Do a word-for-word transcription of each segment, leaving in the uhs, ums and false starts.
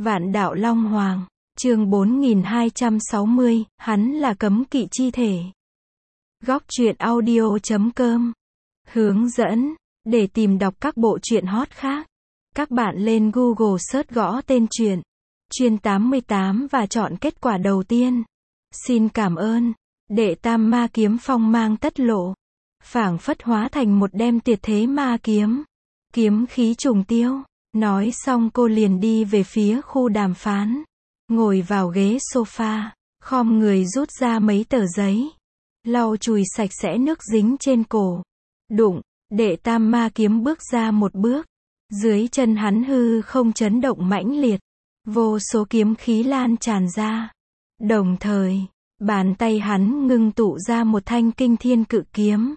Vạn đạo Long Hoàng, chương bốn nghìn hai trăm sáu mươi, hắn là cấm kỵ chi thể. Góc truyện audio chấm com. Hướng dẫn, để tìm đọc các bộ truyện hot khác, các bạn lên Google search gõ tên truyện, Truyện tám mươi tám và chọn kết quả đầu tiên. Xin cảm ơn. Đệ tam ma kiếm phong mang tất lộ, phảng phất hóa thành một đem tuyệt thế ma kiếm. Kiếm khí trùng tiêu. Nói xong cô liền đi về phía khu đàm phán. Ngồi vào ghế sofa, khom người rút ra mấy tờ giấy, lau chùi sạch sẽ nước dính trên cổ. Đụng, đệ tam ma kiếm bước ra một bước. Dưới chân hắn hư không chấn động mãnh liệt. Vô số kiếm khí lan tràn ra. Đồng thời, bàn tay hắn ngưng tụ ra một thanh kinh thiên cự kiếm.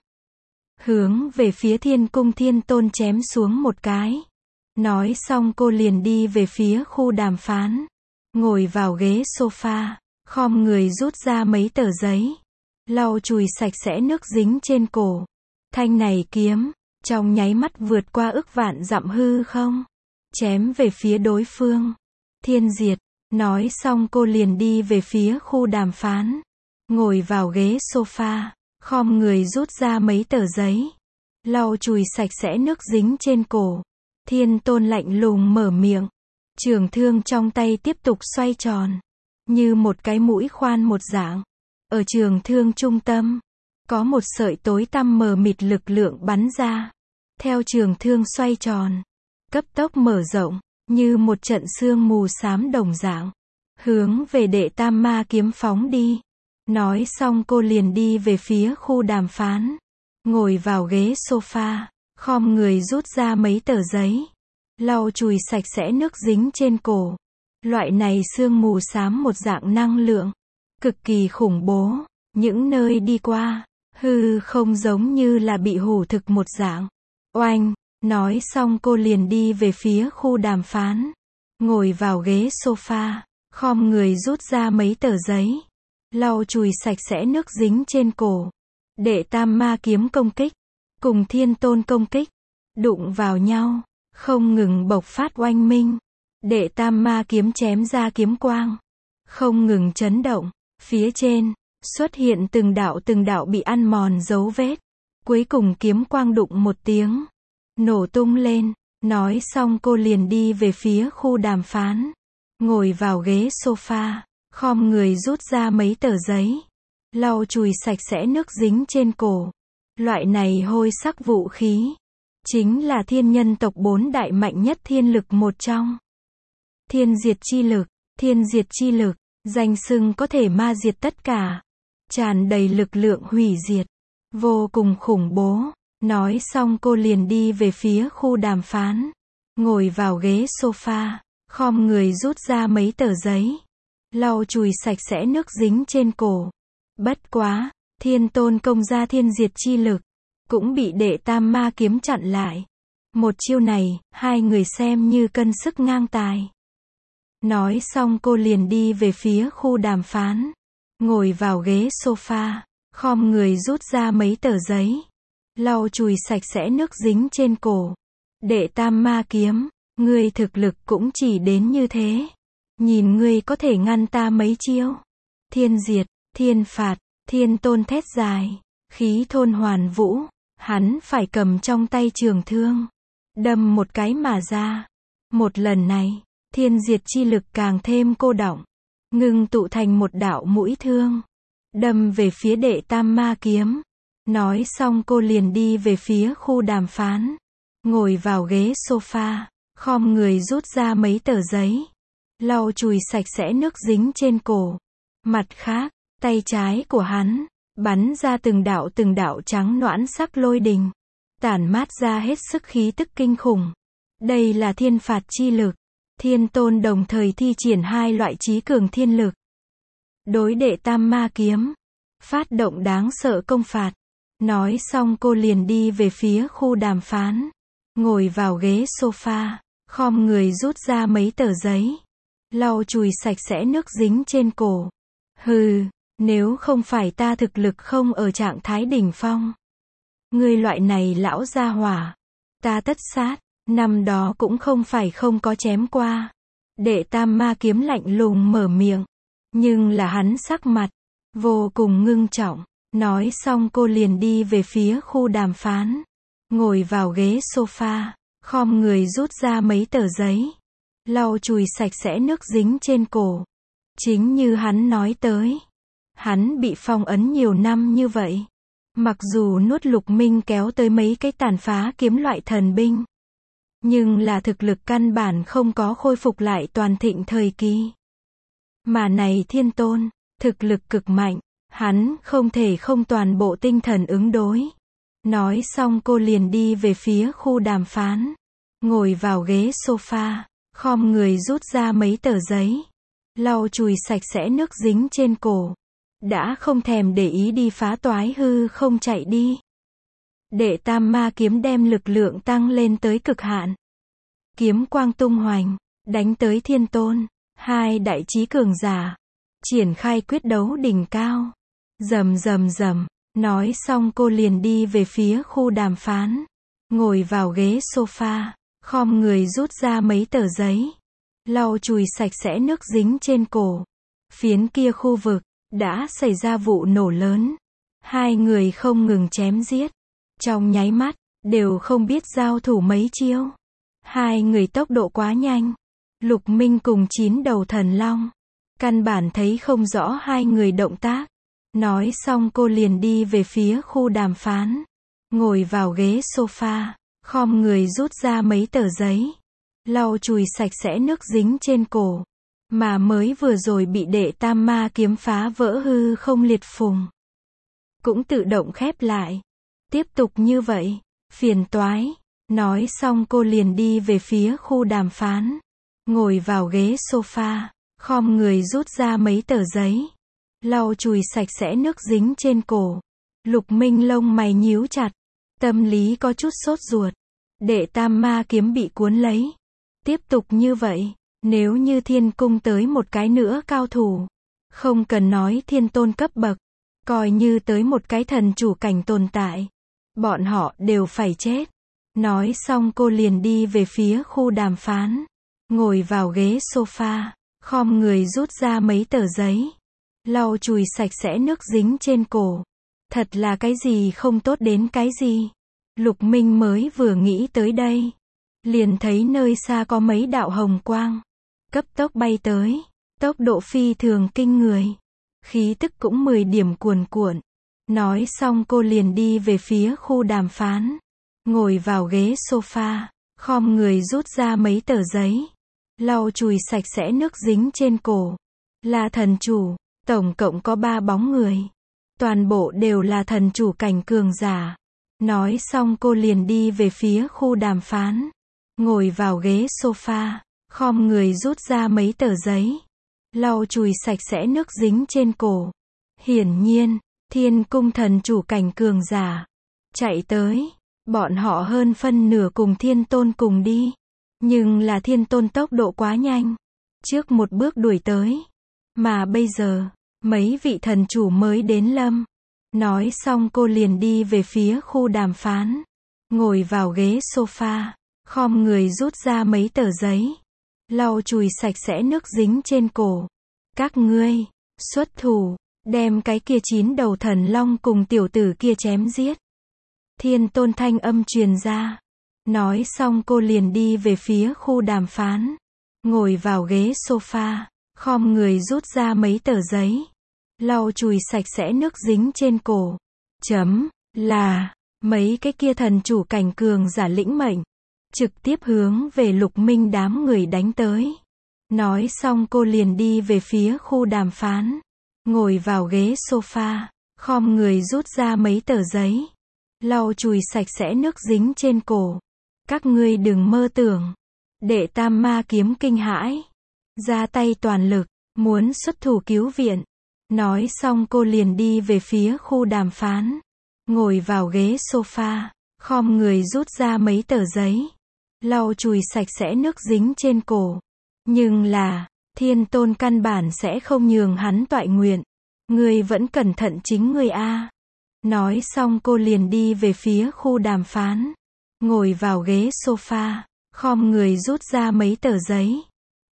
Hướng về phía thiên cung thiên tôn chém xuống một cái. Nói xong cô liền đi về phía khu đàm phán. Ngồi vào ghế sofa, khom người rút ra mấy tờ giấy, lau chùi sạch sẽ nước dính trên cổ. Thanh này kiếm, trong nháy mắt vượt qua ức vạn dặm hư không, chém về phía đối phương. Thiên diệt. Nói xong cô liền đi về phía khu đàm phán. Ngồi vào ghế sofa, khom người rút ra mấy tờ giấy, lau chùi sạch sẽ nước dính trên cổ. Thiên tôn lạnh lùng mở miệng. Trường thương trong tay tiếp tục xoay tròn, như một cái mũi khoan một dạng. Ở trường thương trung tâm, có một sợi tối tăm mờ mịt lực lượng bắn ra. Theo trường thương xoay tròn, cấp tốc mở rộng, như một trận sương mù xám đồng dạng, hướng về đệ tam ma kiếm phóng đi. Nói xong cô liền đi về phía khu đàm phán. Ngồi vào ghế sofa, khom người rút ra mấy tờ giấy, lau chùi sạch sẽ nước dính trên cổ. Loại này sương mù xám một dạng năng lượng, cực kỳ khủng bố. Những nơi đi qua, hư không giống như là bị hủ thực một dạng. Oanh. Nói xong cô liền đi về phía khu đàm phán. Ngồi vào ghế sofa, khom người rút ra mấy tờ giấy, lau chùi sạch sẽ nước dính trên cổ. Đệ tam ma kiếm công kích, cùng thiên tôn công kích, đụng vào nhau, không ngừng bộc phát oanh minh. Đệ tam ma kiếm chém ra kiếm quang, không ngừng chấn động. Phía trên, xuất hiện từng đạo từng đạo bị ăn mòn dấu vết. Cuối cùng kiếm quang đụng một tiếng, nổ tung lên. Nói xong cô liền đi về phía khu đàm phán. Ngồi vào ghế sofa, khom người rút ra mấy tờ giấy, lau chùi sạch sẽ nước dính trên cổ. Loại này hôi sắc vũ khí, chính là thiên nhân tộc bốn đại mạnh nhất thiên lực một trong. Thiên diệt chi lực, thiên diệt chi lực, danh xưng có thể ma diệt tất cả. Tràn đầy lực lượng hủy diệt, vô cùng khủng bố. Nói xong cô liền đi về phía khu đàm phán. Ngồi vào ghế sofa, khom người rút ra mấy tờ giấy, lau chùi sạch sẽ nước dính trên cổ. Bất quá, thiên tôn công ra thiên diệt chi lực, cũng bị đệ tam ma kiếm chặn lại. Một chiêu này, hai người xem như cân sức ngang tài. Nói xong cô liền đi về phía khu đàm phán. Ngồi vào ghế sofa, khom người rút ra mấy tờ giấy, lau chùi sạch sẽ nước dính trên cổ. Đệ tam ma kiếm, ngươi thực lực cũng chỉ đến như thế. Nhìn ngươi có thể ngăn ta mấy chiêu. Thiên diệt, thiên phạt, thiên tôn thét dài, khí thôn hoàn vũ. Hắn phải cầm trong tay trường thương, đâm một cái mà ra. Một lần này, thiên diệt chi lực càng thêm cô đọng, ngưng tụ thành một đạo mũi thương, đâm về phía đệ tam ma kiếm. Nói xong cô liền đi về phía khu đàm phán. Ngồi vào ghế sofa, khom người rút ra mấy tờ giấy, lau chùi sạch sẽ nước dính trên cổ. Mặt khác, tay trái của hắn, bắn ra từng đạo từng đạo trắng noãn sắc lôi đình, tản mát ra hết sức khí tức kinh khủng. Đây là thiên phạt chi lực. Thiên tôn đồng thời thi triển hai loại chí cường thiên lực. Đối đệ tam ma kiếm, phát động đáng sợ công phạt. Nói xong cô liền đi về phía khu đàm phán. Ngồi vào ghế sofa, khom người rút ra mấy tờ giấy, lau chùi sạch sẽ nước dính trên cổ. Hừ, nếu không phải ta thực lực không ở trạng thái đỉnh phong, ngươi loại này lão gia hỏa, ta tất sát. Năm đó cũng không phải không có chém qua. Đệ tam ma kiếm lạnh lùng mở miệng. Nhưng là hắn sắc mặt vô cùng ngưng trọng. Nói xong cô liền đi về phía khu đàm phán. Ngồi vào ghế sofa, khom người rút ra mấy tờ giấy. Lau chùi sạch sẽ nước dính trên cổ. Chính như hắn nói tới. Hắn bị phong ấn nhiều năm như vậy. Mặc dù nuốt Lục Minh kéo tới mấy cái tàn phá kiếm loại thần binh. Nhưng là thực lực căn bản không có khôi phục lại toàn thịnh thời kỳ. Mà này thiên tôn, thực lực cực mạnh. Hắn không thể không toàn bộ tinh thần ứng đối. Nói xong cô liền đi về phía khu đàm phán. Ngồi vào ghế sofa, khom người rút ra mấy tờ giấy. Lau chùi sạch sẽ nước dính trên cổ. Đã không thèm để ý đi phá toái hư không chạy đi. Đệ tam ma kiếm đem lực lượng tăng lên tới cực hạn. Kiếm quang tung hoành, đánh tới thiên tôn. Hai đại chí cường giả. Triển khai quyết đấu đỉnh cao. Rầm rầm rầm. Nói xong cô liền đi về phía khu đàm phán. Ngồi vào ghế sofa, khom người rút ra mấy tờ giấy. Lau chùi sạch sẽ nước dính trên cổ. Phiến kia khu vực, đã xảy ra vụ nổ lớn. Hai người không ngừng chém giết. Trong nháy mắt, đều không biết giao thủ mấy chiêu. Hai người tốc độ quá nhanh. Lục Minh cùng chín đầu thần long. Căn bản thấy không rõ hai người động tác. Nói xong cô liền đi về phía khu đàm phán. Ngồi vào ghế sofa, khom người rút ra mấy tờ giấy. Lau chùi sạch sẽ nước dính trên cổ. Mà mới vừa rồi bị đệ tam ma kiếm phá vỡ hư không liệt phùng. Cũng tự động khép lại. Tiếp tục như vậy, phiền toái. Nói xong cô liền đi về phía khu đàm phán. Ngồi vào ghế sofa, khom người rút ra mấy tờ giấy. Lau chùi sạch sẽ nước dính trên cổ. Lục Minh lông mày nhíu chặt. Tâm lý có chút sốt ruột. Đệ tam ma kiếm bị cuốn lấy. Tiếp tục như vậy, nếu như thiên cung tới một cái nữa cao thủ. Không cần nói thiên tôn cấp bậc. Coi như tới một cái thần chủ cảnh tồn tại. Bọn họ đều phải chết. Nói xong cô liền đi về phía khu đàm phán. Ngồi vào ghế sofa, khom người rút ra mấy tờ giấy. Lau chùi sạch sẽ nước dính trên cổ. Thật là cái gì không tốt đến cái gì. Lục Minh mới vừa nghĩ tới đây. Liền thấy nơi xa có mấy đạo hồng quang. Cấp tốc bay tới. Tốc độ phi thường kinh người. Khí tức cũng mười điểm cuồn cuộn. Nói xong cô liền đi về phía khu đàm phán. Ngồi vào ghế sofa. Khom người rút ra mấy tờ giấy. Lau chùi sạch sẽ nước dính trên cổ. Là thần chủ. Tổng cộng có ba bóng người. Toàn bộ đều là thần chủ cảnh cường giả. Nói xong cô liền đi về phía khu đàm phán. Ngồi vào ghế sofa. Khom người rút ra mấy tờ giấy. Lau chùi sạch sẽ nước dính trên cổ. Hiển nhiên, thiên cung thần chủ cảnh cường giả. Chạy tới. Bọn họ hơn phân nửa cùng thiên tôn cùng đi. Nhưng là thiên tôn tốc độ quá nhanh. Trước một bước đuổi tới. Mà bây giờ, mấy vị thần chủ mới đến lâm. Nói xong cô liền đi về phía khu đàm phán. Ngồi vào ghế sofa. Khom người rút ra mấy tờ giấy. Lau chùi sạch sẽ nước dính trên cổ. Các ngươi, xuất thủ, đem cái kia chín đầu thần long cùng tiểu tử kia chém giết. Thiên tôn thanh âm truyền ra. Nói xong cô liền đi về phía khu đàm phán. Ngồi vào ghế sofa. Khom người rút ra mấy tờ giấy. Lau chùi sạch sẽ nước dính trên cổ. Chấm, là, mấy cái kia thần chủ cảnh cường giả lĩnh mệnh. Trực tiếp hướng về Lục Minh đám người đánh tới. Nói xong cô liền đi về phía khu đàm phán. Ngồi vào ghế sofa. Khom người rút ra mấy tờ giấy. Lau chùi sạch sẽ nước dính trên cổ. Các ngươi đừng mơ tưởng. Đệ tam ma kiếm kinh hãi. Ra tay toàn lực, muốn xuất thủ cứu viện. Nói xong cô liền đi về phía khu đàm phán. Ngồi vào ghế sofa. Khom người rút ra mấy tờ giấy. Lau chùi sạch sẽ nước dính trên cổ. Nhưng là, thiên tôn căn bản sẽ không nhường hắn toại nguyện. Ngươi vẫn cẩn thận chính ngươi a. Nói xong cô liền đi về phía khu đàm phán. Ngồi vào ghế sofa. Khom người rút ra mấy tờ giấy.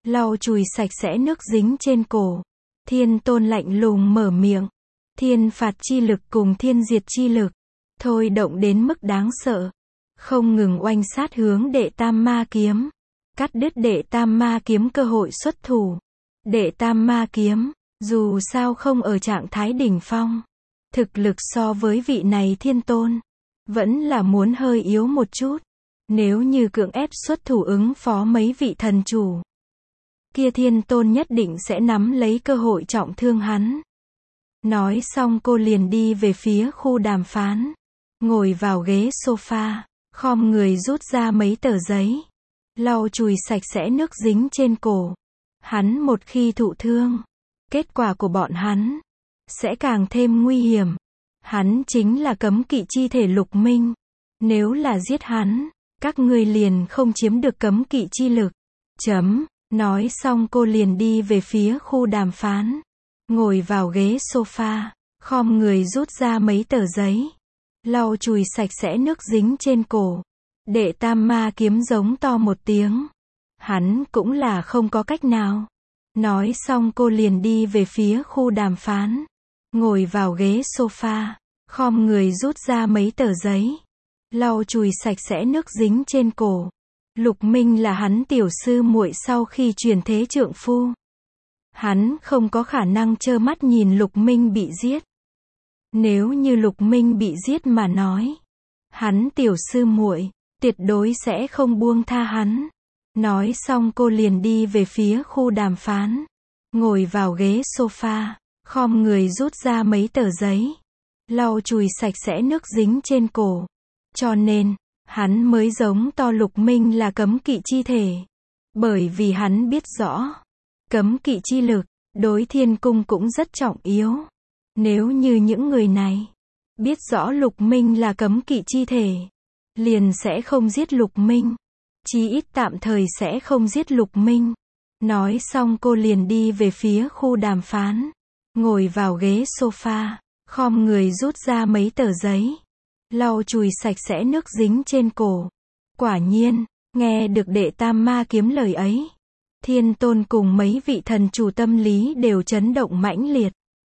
lau chùi sạch sẽ nước dính trên cổ. Thiên tôn lạnh lùng mở miệng. Thiên phạt chi lực cùng thiên diệt chi lực, thôi động đến mức đáng sợ. Không ngừng oanh sát hướng đệ tam ma kiếm. Cắt đứt đệ tam ma kiếm cơ hội xuất thủ. Đệ tam ma kiếm, dù sao không ở trạng thái đỉnh phong. Thực lực so với vị này thiên tôn, vẫn là muốn hơi yếu một chút. Nếu như cưỡng ép xuất thủ ứng phó mấy vị thần chủ, kia thiên tôn nhất định sẽ nắm lấy cơ hội trọng thương hắn. Nói xong cô liền đi về phía khu đàm phán. Ngồi vào ghế sofa, khom người rút ra mấy tờ giấy. Lau chùi sạch sẽ nước dính trên cổ. Hắn một khi thụ thương, kết quả của bọn hắn sẽ càng thêm nguy hiểm. Hắn chính là cấm kỵ chi thể Lục Minh. Nếu là giết hắn, các ngươi liền không chiếm được cấm kỵ chi lực. Chấm. Nói xong cô liền đi về phía khu đàm phán. Ngồi vào ghế sofa, khom người rút ra mấy tờ giấy. Lau chùi sạch sẽ nước dính trên cổ. Đệ tam ma kiếm giống to một tiếng. Hắn cũng là không có cách nào. Nói xong cô liền đi về phía khu đàm phán. Ngồi vào ghế sofa, khom người rút ra mấy tờ giấy. Lau chùi sạch sẽ nước dính trên cổ. Lục Minh là hắn tiểu sư muội sau khi chuyển thế trượng phu. Hắn không có khả năng trơ mắt nhìn Lục Minh bị giết. Nếu như Lục Minh bị giết mà nói, hắn tiểu sư muội tuyệt đối sẽ không buông tha hắn. Nói xong cô liền đi về phía khu đàm phán. Ngồi vào ghế sofa, khom người rút ra mấy tờ giấy. Lau chùi sạch sẽ nước dính trên cổ. Cho nên, hắn mới giống to Lục Minh là cấm kỵ chi thể. Bởi vì hắn biết rõ, cấm kỵ chi lực, đối thiên cung cũng rất trọng yếu. Nếu như những người này biết rõ Lục Minh là cấm kỵ chi thể, liền sẽ không giết Lục Minh. Chí ít tạm thời sẽ không giết Lục Minh. Nói xong cô liền đi về phía khu đàm phán. Ngồi vào ghế sofa, khom người rút ra mấy tờ giấy. Lau chùi sạch sẽ nước dính trên cổ. Quả nhiên, nghe được đệ tam ma kiếm lời ấy, thiên tôn cùng mấy vị thần chủ tâm lý đều chấn động mãnh liệt.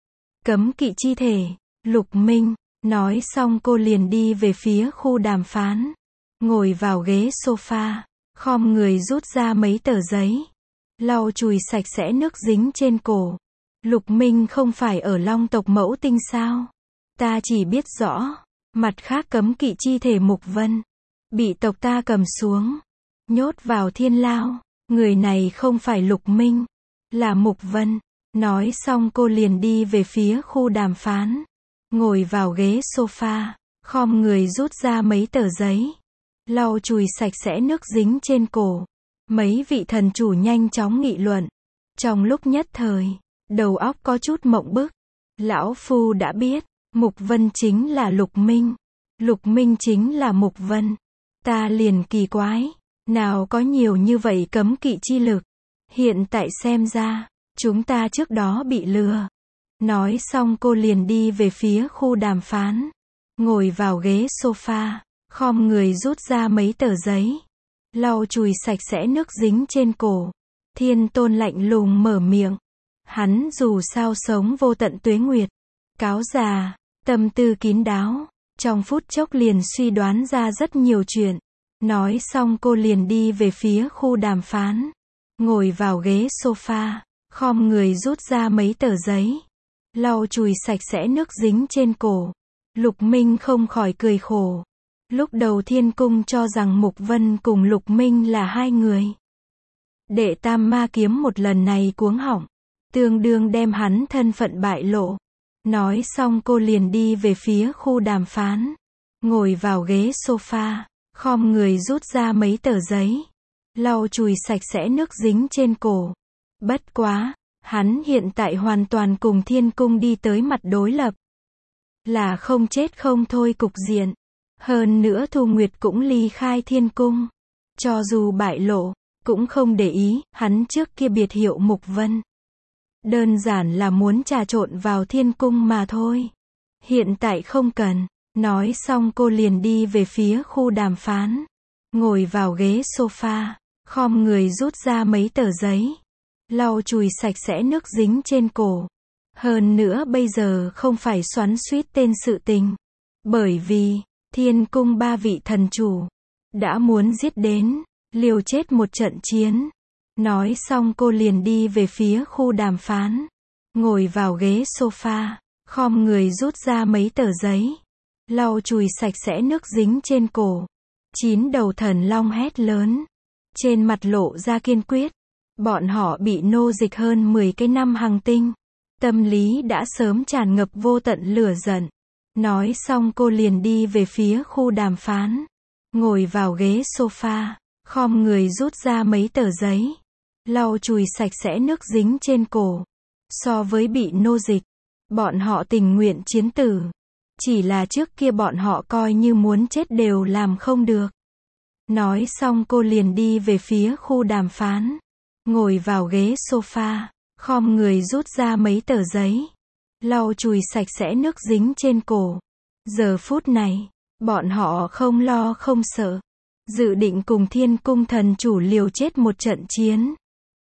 Cấm kỵ chi thể, Lục Minh. Nói xong cô liền đi về phía khu đàm phán. Ngồi vào ghế sofa, khom người rút ra mấy tờ giấy. Lau chùi sạch sẽ nước dính trên cổ. Lục Minh không phải ở Long tộc Mẫu Tinh sao? Ta chỉ biết rõ, mặt khác cấm kỵ chi thể Mục Vân bị tộc ta cầm xuống, nhốt vào thiên lao. Người này không phải Lục Minh, là Mục Vân. Nói xong cô liền đi về phía khu đàm phán. Ngồi vào ghế sofa, khom người rút ra mấy tờ giấy. Lau chùi sạch sẽ nước dính trên cổ. Mấy vị thần chủ nhanh chóng nghị luận. Trong lúc nhất thời, đầu óc có chút mộng bức. Lão Phu đã biết, Mục Vân chính là Lục Minh. Lục Minh chính là Mục Vân. Ta liền kỳ quái, nào có nhiều như vậy cấm kỵ chi lực. Hiện tại xem ra, chúng ta trước đó bị lừa. Nói xong cô liền đi về phía khu đàm phán. Ngồi vào ghế sofa, khom người rút ra mấy tờ giấy. Lau chùi sạch sẽ nước dính trên cổ. Thiên tôn lạnh lùng mở miệng. Hắn dù sao sống vô tận tuế nguyệt. Cáo già, tâm tư kín đáo. Trong phút chốc liền suy đoán ra rất nhiều chuyện. Nói xong cô liền đi về phía khu đàm phán. Ngồi vào ghế sofa, khom người rút ra mấy tờ giấy. Lau chùi sạch sẽ nước dính trên cổ. Lục Minh không khỏi cười khổ. Lúc đầu thiên cung cho rằng Mục Vân cùng Lục Minh là hai người. Đệ tam ma kiếm một lần này cuống họng, tương đương đem hắn thân phận bại lộ. Nói xong cô liền đi về phía khu đàm phán. Ngồi vào ghế sofa, khom người rút ra mấy tờ giấy. Lau chùi sạch sẽ nước dính trên cổ. Bất quá, hắn hiện tại hoàn toàn cùng thiên cung đi tới mặt đối lập. Là không chết không thôi cục diện. Hơn nữa Thu Nguyệt cũng ly khai thiên cung. Cho dù bại lộ, cũng không để ý, hắn trước kia biệt hiệu Mục Vân. Đơn giản là muốn trà trộn vào thiên cung mà thôi. Hiện tại không cần. Nói xong cô liền đi về phía khu đàm phán. Ngồi vào ghế sofa, khom người rút ra mấy tờ giấy, lau chùi sạch sẽ nước dính trên cổ. Hơn nữa bây giờ không phải xoắn xuýt tên sự tình, bởi vì thiên cung ba vị thần chủ đã muốn giết đến, liều chết một trận chiến. Nói xong cô liền đi về phía khu đàm phán, ngồi vào ghế sofa, khom người rút ra mấy tờ giấy, lau chùi sạch sẽ nước dính trên cổ. Chín đầu thần long hét lớn, trên mặt lộ ra kiên quyết. Bọn họ bị nô dịch hơn mười cái năm hành tinh, tâm lý đã sớm tràn ngập vô tận lửa giận. Nói xong cô liền đi về phía khu đàm phán, ngồi vào ghế sofa, khom người rút ra mấy tờ giấy, lau chùi sạch sẽ nước dính trên cổ. So với bị nô dịch, bọn họ tình nguyện chiến tử. Chỉ là trước kia bọn họ coi như muốn chết đều làm không được. Nói xong cô liền đi về phía khu đàm phán, ngồi vào ghế sofa, khom người rút ra mấy tờ giấy, lau chùi sạch sẽ nước dính trên cổ. Giờ phút này, bọn họ không lo không sợ, dự định cùng thiên cung thần chủ liều chết một trận chiến.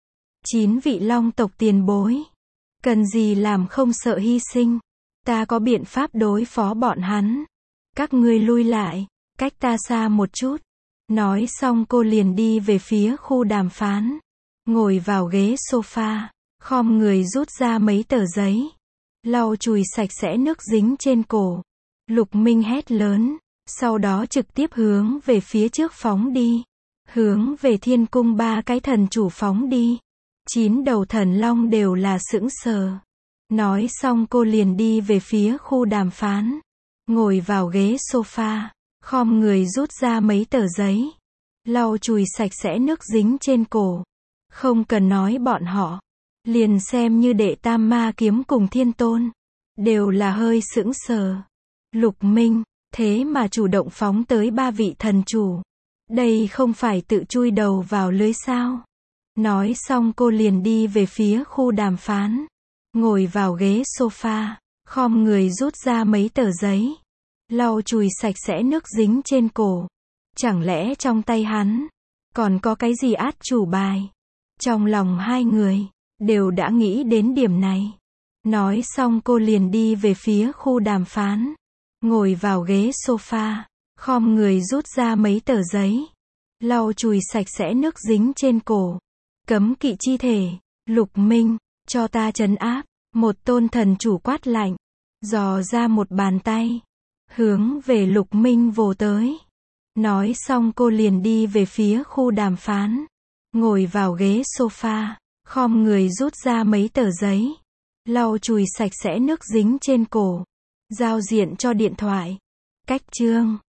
Chín vị long tộc tiền bối, cần gì làm không sợ hy sinh, ta có biện pháp đối phó bọn hắn. Các ngươi lui lại, cách ta xa một chút. Nói xong cô liền đi về phía khu đàm phán, ngồi vào ghế sofa, khom người rút ra mấy tờ giấy, lau chùi sạch sẽ nước dính trên cổ. Lục Minh hét lớn, sau đó trực tiếp hướng về phía trước phóng đi, hướng về thiên cung ba cái thần chủ phóng đi. Chín đầu thần long đều là sững sờ. Nói xong cô liền đi về phía khu đàm phán, ngồi vào ghế sofa, khom người rút ra mấy tờ giấy, lau chùi sạch sẽ nước dính trên cổ. Không cần nói bọn họ, liền xem như đệ tam ma kiếm cùng thiên tôn, đều là hơi sững sờ. Lục Minh, thế mà chủ động phóng tới ba vị thần chủ. Đây không phải tự chui đầu vào lưới sao? Nói xong cô liền đi về phía khu đàm phán, ngồi vào ghế sofa, khom người rút ra mấy tờ giấy, lau chùi sạch sẽ nước dính trên cổ. Chẳng lẽ trong tay hắn còn có cái gì át chủ bài? Trong lòng hai người đều đã nghĩ đến điểm này. Nói xong cô liền đi về phía khu đàm phán, ngồi vào ghế sofa, khom người rút ra mấy tờ giấy, lau chùi sạch sẽ nước dính trên cổ. Cấm kỵ chi thể, Lục Minh, cho ta trấn áp. Một tôn thần chủ quát lạnh, dò ra một bàn tay, hướng về Lục Minh vồ tới. Nói xong cô liền đi về phía khu đàm phán, ngồi vào ghế sofa, khom người rút ra mấy tờ giấy, lau chùi sạch sẽ nước dính trên cổ. Giao diện cho điện thoại. Cách chương